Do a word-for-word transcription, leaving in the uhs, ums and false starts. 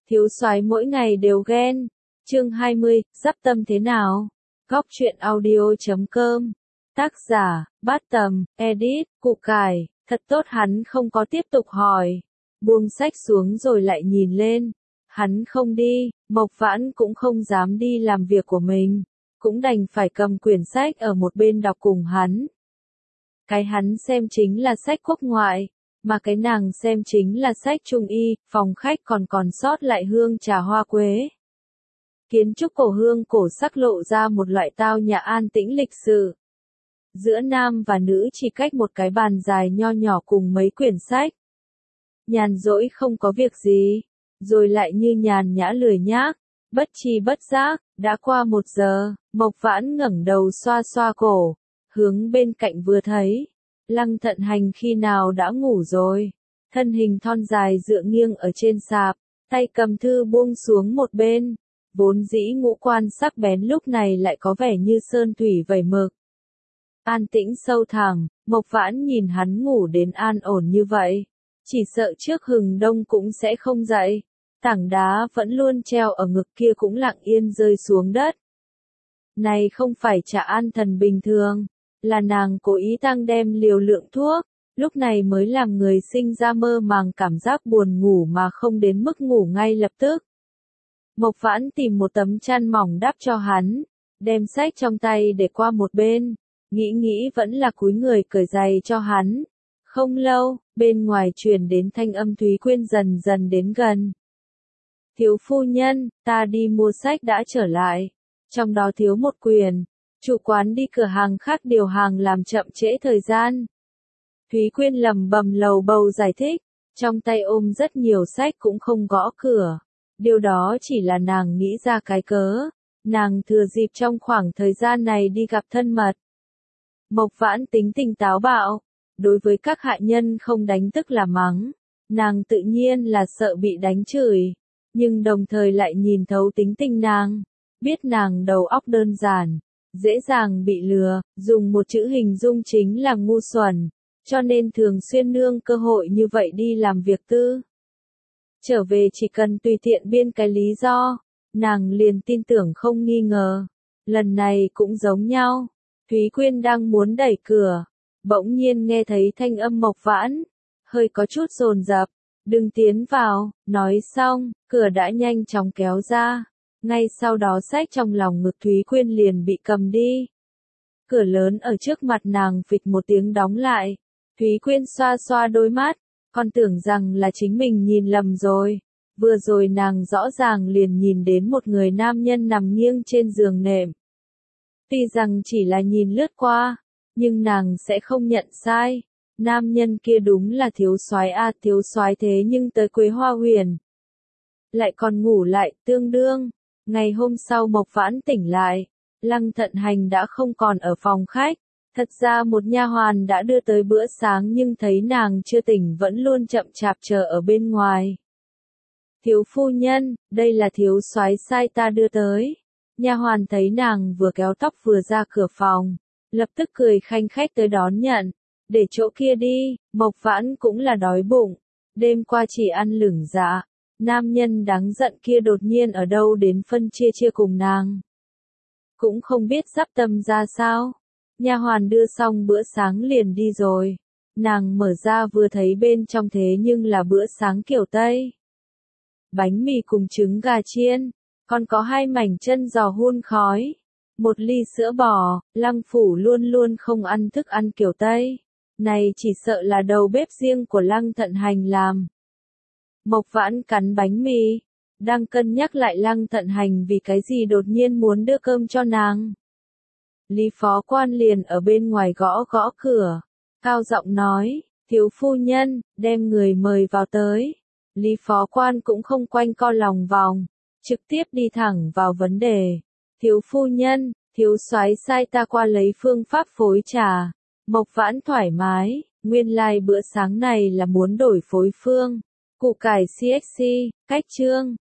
Thiếu soái mỗi ngày đều ghen. Chương hai mươi, Dắp tâm thế nào? Góc truyện audio chấm com. Tác giả, Bát Tầm, edit, Củ Cải. Thật tốt hắn không có tiếp tục hỏi. Buông sách xuống rồi lại nhìn lên. Hắn không đi, Mộc Vãn cũng không dám đi làm việc của mình. Cũng đành phải cầm quyển sách ở một bên đọc cùng hắn. Cái hắn xem chính là sách quốc ngoại, mà cái nàng xem chính là sách trung y, phòng khách còn còn sót lại hương trà hoa quế. Kiến trúc cổ hương cổ sắc lộ ra một loại tao nhã an tĩnh lịch sự. Giữa nam và nữ chỉ cách một cái bàn dài nho nhỏ cùng mấy quyển sách. Nhàn rỗi không có việc gì, rồi lại như nhàn nhã lười nhác, bất tri bất giác, đã qua một giờ, Mộc Vãn ngẩng đầu xoa xoa cổ, hướng bên cạnh vừa thấy. Lăng Thận Hành khi nào đã ngủ rồi, thân hình thon dài dựa nghiêng ở trên sạp, tay cầm thư buông xuống một bên, vốn dĩ ngũ quan sắc bén lúc này lại có vẻ như sơn thủy vẩy mực. An tĩnh sâu thẳm, Mộc Vãn nhìn hắn ngủ đến an ổn như vậy, chỉ sợ trước hừng đông cũng sẽ không dậy, tảng đá vẫn luôn treo ở ngực kia cũng lặng yên rơi xuống đất. Này không phải Trà An Thần bình thường, là nàng cố ý tăng đem liều lượng thuốc, lúc này mới làm người sinh ra mơ màng cảm giác buồn ngủ mà không đến mức ngủ ngay lập tức. Mộc Vãn tìm một tấm chăn mỏng đắp cho hắn, đem sách trong tay để qua một bên, nghĩ nghĩ vẫn là cúi người cởi giày cho hắn. Không lâu, bên ngoài truyền đến thanh âm Thúy Quyên dần dần đến gần. Thiếu phu nhân, ta đi mua sách đã trở lại, trong đó thiếu một quyển. Chủ quán đi cửa hàng khác điều hàng làm chậm trễ thời gian. Thúy Quyên lầm bầm lầu bầu giải thích, trong tay ôm rất nhiều sách cũng không gõ cửa. Điều đó chỉ là nàng nghĩ ra cái cớ, nàng thừa dịp trong khoảng thời gian này đi gặp thân mật. Mộc Vãn tính tình táo bạo, đối với các hạ nhân không đánh tức là mắng, nàng tự nhiên là sợ bị đánh chửi, nhưng đồng thời lại nhìn thấu tính tình nàng, biết nàng đầu óc đơn giản. Dễ dàng bị lừa, dùng một chữ hình dung chính là ngu xuẩn, cho nên thường xuyên nương cơ hội như vậy đi làm việc tư. Trở về chỉ cần tùy tiện biên cái lý do, nàng liền tin tưởng không nghi ngờ. Lần này cũng giống nhau, Thúy Quyên đang muốn đẩy cửa, bỗng nhiên nghe thấy thanh âm Mộc Vãn, hơi có chút dồn dập, đừng tiến vào, nói xong, cửa đã nhanh chóng kéo ra. Ngay sau đó sách trong lòng ngực Thúy Quyên liền bị cầm đi. Cửa lớn ở trước mặt nàng phịch một tiếng đóng lại. Thúy Quyên xoa xoa đôi mắt, còn tưởng rằng là chính mình nhìn lầm rồi. Vừa rồi nàng rõ ràng liền nhìn đến một người nam nhân nằm nghiêng trên giường nệm. Tuy rằng chỉ là nhìn lướt qua, nhưng nàng sẽ không nhận sai. Nam nhân kia đúng là thiếu soái a, thiếu soái thế nhưng tới Quế Hoa Huyền. Lại còn ngủ lại, tương đương. Ngày hôm sau Mộc Vãn tỉnh lại, Lăng Thận Hành đã không còn ở phòng khách. Thật ra một nha hoàn đã đưa tới bữa sáng nhưng thấy nàng chưa tỉnh vẫn luôn chậm chạp chờ ở bên ngoài. Thiếu phu nhân, đây là thiếu soái sai ta đưa tới. Nha hoàn thấy nàng vừa kéo tóc vừa ra cửa phòng, lập tức cười khanh khách tới đón nhận. Để chỗ kia đi, Mộc Vãn cũng là đói bụng, đêm qua chỉ ăn lửng dạ. Nam nhân đáng giận kia đột nhiên ở đâu đến phân chia chia cùng nàng. Cũng không biết dắp tâm ra sao. Nha hoàn đưa xong bữa sáng liền đi rồi. Nàng mở ra vừa thấy bên trong thế nhưng là bữa sáng kiểu Tây. Bánh mì cùng trứng gà chiên, còn có hai mảnh chân giò hun khói. Một ly sữa bò, Lăng phủ luôn luôn không ăn thức ăn kiểu Tây. Này chỉ sợ là đầu bếp riêng của Lăng Thận Hành làm. Mộc Vãn cắn bánh mì, đang cân nhắc lại Lăng Thận Hành vì cái gì đột nhiên muốn đưa cơm cho nàng. Lý phó quan liền ở bên ngoài gõ gõ cửa, cao giọng nói, thiếu phu nhân, đem người mời vào tới. Lý phó quan cũng không quanh co lòng vòng, trực tiếp đi thẳng vào vấn đề. Thiếu phu nhân, thiếu soái sai ta qua lấy phương pháp phối trà. Mộc Vãn thoải mái, nguyên lai like bữa sáng này là muốn đổi phối phương. Củ Cải xê ích xê, cách chương.